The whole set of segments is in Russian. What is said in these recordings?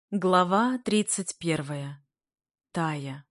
Глава 31. Тая.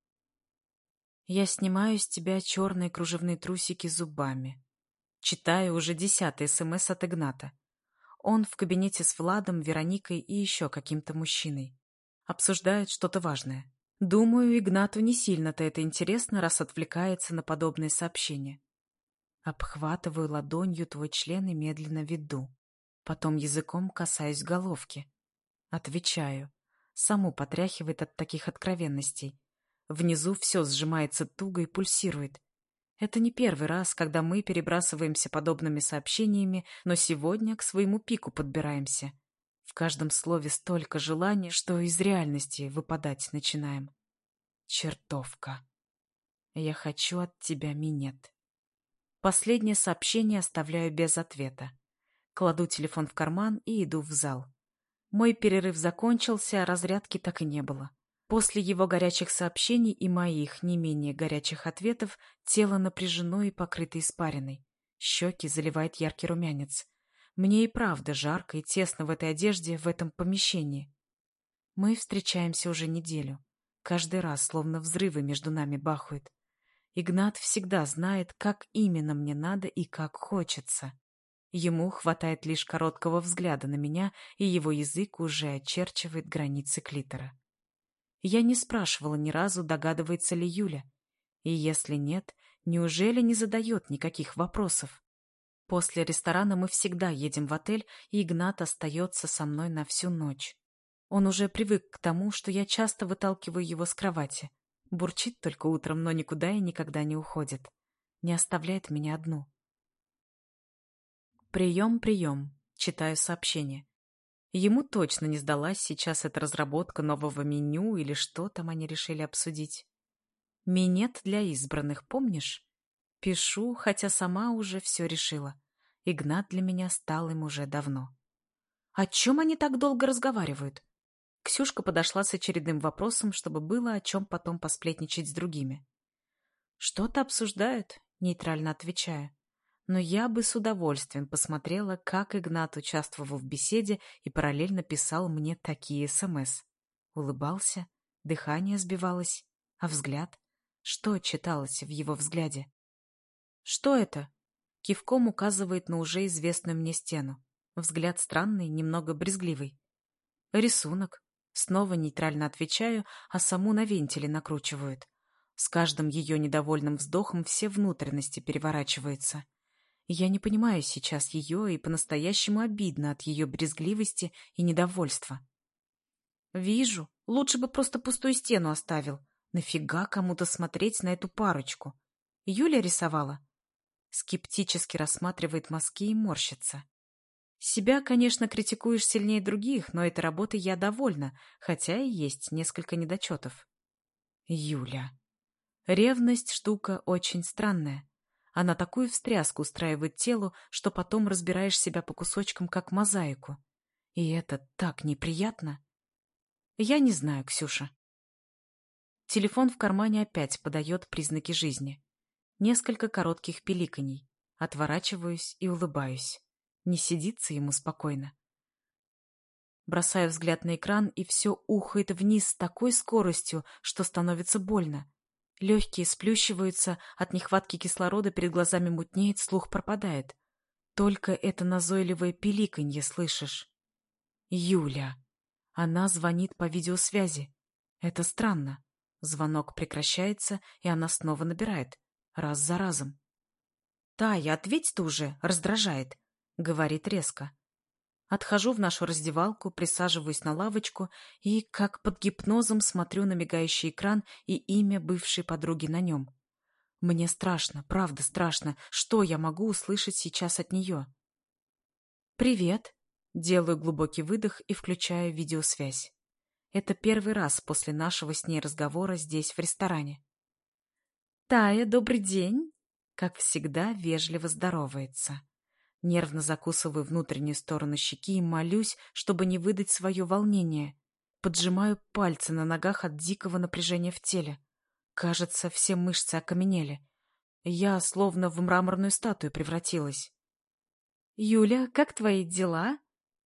Я снимаю с тебя черные кружевные трусики зубами. Читаю уже 10-й СМС от Игната. Он в кабинете с Владом, Вероникой и еще каким-то мужчиной. Обсуждают что-то важное. Думаю, Игнату не сильно-то это интересно, раз отвлекается на подобные сообщения. Обхватываю ладонью твой член и медленно веду. Потом языком касаюсь головки. Отвечаю. Саму потряхивает от таких откровенностей. Внизу все сжимается туго и пульсирует. Это не первый раз, когда мы перебрасываемся подобными сообщениями, но сегодня к своему пику подбираемся. В каждом слове столько желания, что из реальности выпадать начинаем. Чертовка. Я хочу от тебя минет. Последнее сообщение оставляю без ответа. Кладу телефон в карман и иду в зал. Мой перерыв закончился, а разрядки так и не было. После его горячих сообщений и моих не менее горячих ответов тело напряжено и покрыто испариной. Щеки заливает яркий румянец. Мне и правда жарко и тесно в этой одежде, в этом помещении. Мы встречаемся уже неделю. Каждый раз словно взрывы между нами бахают. Игнат всегда знает, как именно мне надо и как хочется. Ему хватает лишь короткого взгляда на меня, и его язык уже очерчивает границы клитора. Я не спрашивала ни разу, догадывается ли Юля. И если нет, неужели не задает никаких вопросов? После ресторана мы всегда едем в отель, и Игнат остается со мной на всю ночь. Он уже привык к тому, что я часто выталкиваю его с кровати. Бурчит только утром, но никуда и никогда не уходит. Не оставляет меня одну. Прием, прием. Читаю сообщение. Ему точно не сдалась сейчас эта разработка нового меню или что там они решили обсудить. Минет для избранных, помнишь? Пишу, хотя сама уже все решила. Игнат для меня стал им уже давно. О чем они так долго разговаривают? Ксюшка подошла с очередным вопросом, чтобы было о чем потом посплетничать с другими. Что-то обсуждают, нейтрально отвечаю. Но я бы с удовольствием посмотрела, как Игнат участвовал в беседе и параллельно писал мне такие СМС. Улыбался, дыхание сбивалось, а взгляд? Что читалось в его взгляде? «Что это?» Кивком указывает на уже известную мне стену. Взгляд странный, немного брезгливый. «Рисунок». Снова нейтрально отвечаю, а саму на вентиле накручивают. С каждым ее недовольным вздохом все внутренности переворачиваются. Я не понимаю сейчас ее, и по-настоящему обидно от ее брезгливости и недовольства. Вижу, лучше бы просто пустую стену оставил. Нафига кому-то смотреть на эту парочку? Юля рисовала? Скептически рассматривает мазки и морщится. Себя, конечно, критикуешь сильнее других, но этой работой я довольна, хотя и есть несколько недочетов. Юля. Ревность штука очень странная. Она такую встряску устраивает телу, что потом разбираешь себя по кусочкам, как мозаику. И это так неприятно. Я не знаю, Ксюша. Телефон в кармане опять подает признаки жизни. Несколько коротких пиликаний. Отворачиваюсь и улыбаюсь. Не сидится ему спокойно. Бросаю взгляд на экран, и все ухает вниз с такой скоростью, что становится больно. Легкие сплющиваются, от нехватки кислорода перед глазами мутнеет, слух пропадает. Только это назойливое пиликанье слышишь. Юля. Она звонит по видеосвязи. Это странно. Звонок прекращается, и она снова набирает. Раз за разом. «Тая, ответь ты уже, раздражает», — говорит резко. Отхожу в нашу раздевалку, присаживаюсь на лавочку и, как под гипнозом, смотрю на мигающий экран и имя бывшей подруги на нем. Мне страшно, правда страшно. Что я могу услышать сейчас от нее? «Привет». Делаю глубокий выдох и включаю видеосвязь. Это первый раз после нашего с ней разговора здесь, в ресторане. «Тая, добрый день!» Как всегда, вежливо здоровается. Нервно закусываю внутреннюю сторону щеки и молюсь, чтобы не выдать свое волнение. Поджимаю пальцы на ногах от дикого напряжения в теле. Кажется, все мышцы окаменели. Я словно в мраморную статую превратилась. «Юля, как твои дела?»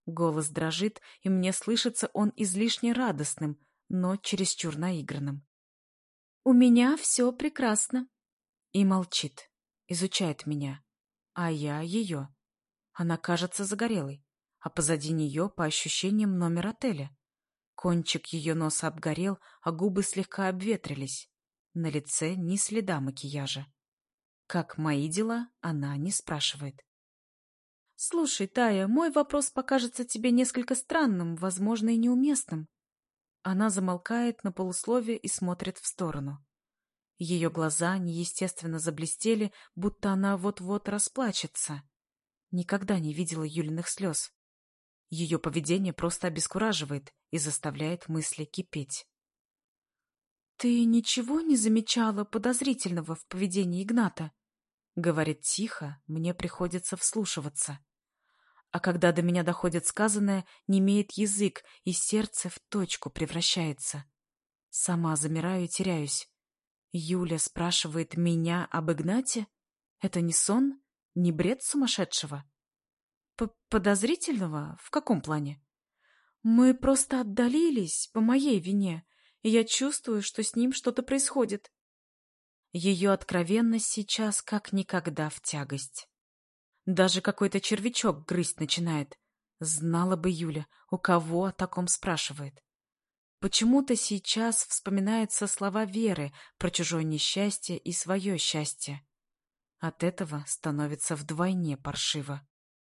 Голос дрожит, и мне слышится он излишне радостным, но чересчур наигранным. «У меня все прекрасно». И молчит, изучает меня, а я ее. Она кажется загорелой, а позади нее, по ощущениям, номер отеля. Кончик ее носа обгорел, а губы слегка обветрились. На лице ни следа макияжа. Как мои дела, она не спрашивает. «Слушай, Тая, мой вопрос покажется тебе несколько странным, возможно, и неуместным». Она замолкает на полусловие и смотрит в сторону. Ее глаза неестественно заблестели, будто она вот-вот расплачется. Никогда не видела Юлиных слез. Ее поведение просто обескураживает и заставляет мысли кипеть. «Ты ничего не замечала подозрительного в поведении Игната?» Говорит тихо, мне приходится вслушиваться. А когда до меня доходит сказанное, немеет язык, и сердце в точку превращается. Сама замираю и теряюсь. Юля спрашивает меня об Игнате? Это не сон? Не бред сумасшедшего? Подозрительного? В каком плане? Мы просто отдалились по моей вине, и я чувствую, что с ним что-то происходит. Ее откровенность сейчас как никогда в тягость. Даже какой-то червячок грызть начинает. Знала бы Юля, у кого о таком спрашивает. Почему-то сейчас вспоминаются слова Веры про чужое несчастье и свое счастье. От этого становится вдвойне паршиво.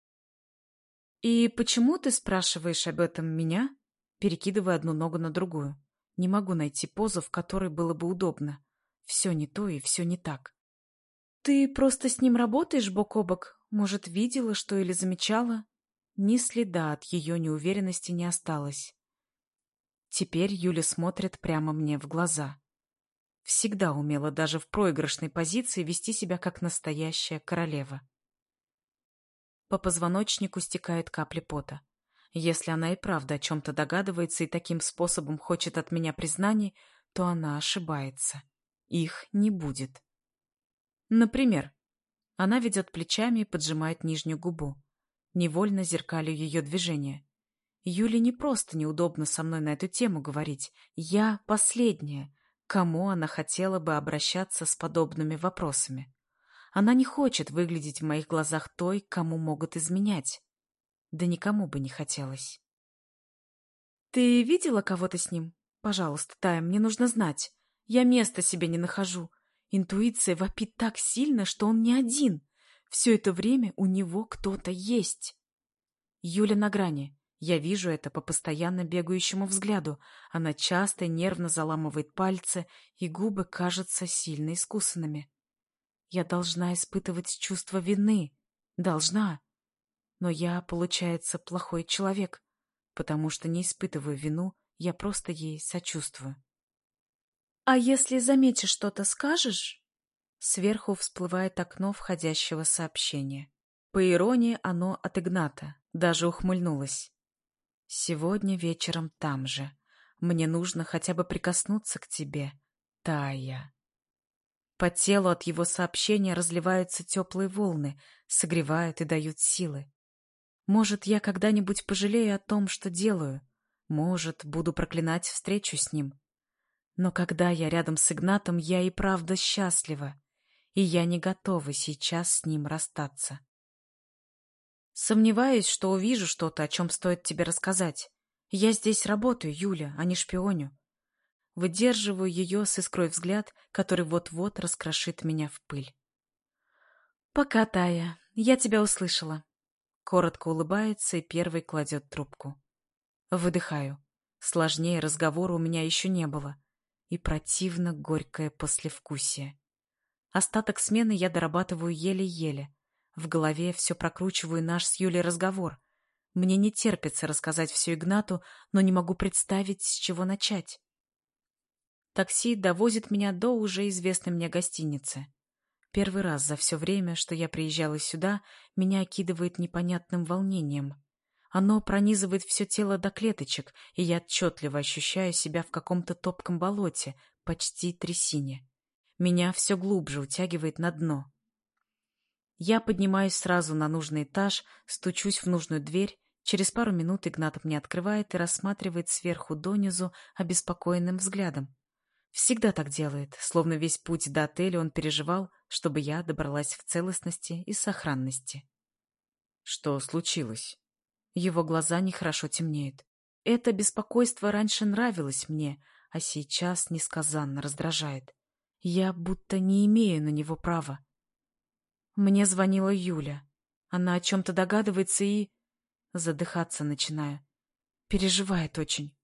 «И почему ты спрашиваешь об этом меня?» Перекидывая одну ногу на другую. Не могу найти позу, в которой было бы удобно. Все не то и все не так. «Ты просто с ним работаешь бок о бок? Может, видела что или замечала?» Ни следа от ее неуверенности не осталось. Теперь Юля смотрит прямо мне в глаза. Всегда умела даже в проигрышной позиции вести себя как настоящая королева. По позвоночнику стекают капли пота. Если она и правда о чем-то догадывается и таким способом хочет от меня признаний, то она ошибается. Их не будет. Например, она ведет плечами и поджимает нижнюю губу. Невольно зеркалю ее движения. Юле не просто неудобно со мной на эту тему говорить. Я последняя, кому она хотела бы обращаться с подобными вопросами. Она не хочет выглядеть в моих глазах той, кому могут изменять. Да никому бы не хотелось. «Ты видела кого-то с ним? Пожалуйста, Тая, мне нужно знать. Я места себе не нахожу. Интуиция вопит так сильно, что он не один. Все это время у него кто-то есть». Юля на грани. Я вижу это по постоянно бегающему взгляду. Она часто и нервно заламывает пальцы, и губы кажутся сильно искусанными. Я должна испытывать чувство вины. Должна. Но я, получается, плохой человек, потому что не испытываю вину, я просто ей сочувствую. «А если заметишь что-то, скажешь?» Сверху всплывает окно входящего сообщения. По иронии, оно от Игната. Даже ухмыльнулась. «Сегодня вечером там же. Мне нужно хотя бы прикоснуться к тебе, Тая». По телу от его сообщения разливаются теплые волны, согревают и дают силы. Может, я когда-нибудь пожалею о том, что делаю. Может, буду проклинать встречу с ним. Но когда я рядом с Игнатом, я и правда счастлива, и я не готова сейчас с ним расстаться. Сомневаюсь, что увижу что-то, о чем стоит тебе рассказать. Я здесь работаю, Юля, а не шпионю. Выдерживаю ее с искрой взгляд, который вот-вот раскрошит меня в пыль. «Пока, Тая, я тебя услышала». Коротко улыбается и первый кладет трубку. Выдыхаю. Сложнее разговора у меня еще не было. И противно горькое послевкусие. Остаток смены я дорабатываю еле-еле. В голове все прокручиваю наш с Юлей разговор. Мне не терпится рассказать все Игнату, но не могу представить, с чего начать. Такси довозит меня до уже известной мне гостиницы. Первый раз за все время, что я приезжала сюда, меня окидывает непонятным волнением. Оно пронизывает все тело до клеточек, и я отчетливо ощущаю себя в каком-то топком болоте, почти трясине. Меня все глубже утягивает на дно. Я поднимаюсь сразу на нужный этаж, стучусь в нужную дверь, Через пару минут Игнатов мне открывает и рассматривает сверху донизу обеспокоенным взглядом. Всегда так делает, словно весь путь до отеля он переживал, чтобы я добралась в целостности и сохранности. Что случилось? Его глаза нехорошо темнеют. Это беспокойство раньше нравилось мне, а сейчас несказанно раздражает. Я будто не имею на него права. Мне звонила Юля. Она о чем-то догадывается и... Задыхаться начинаю. Переживает очень.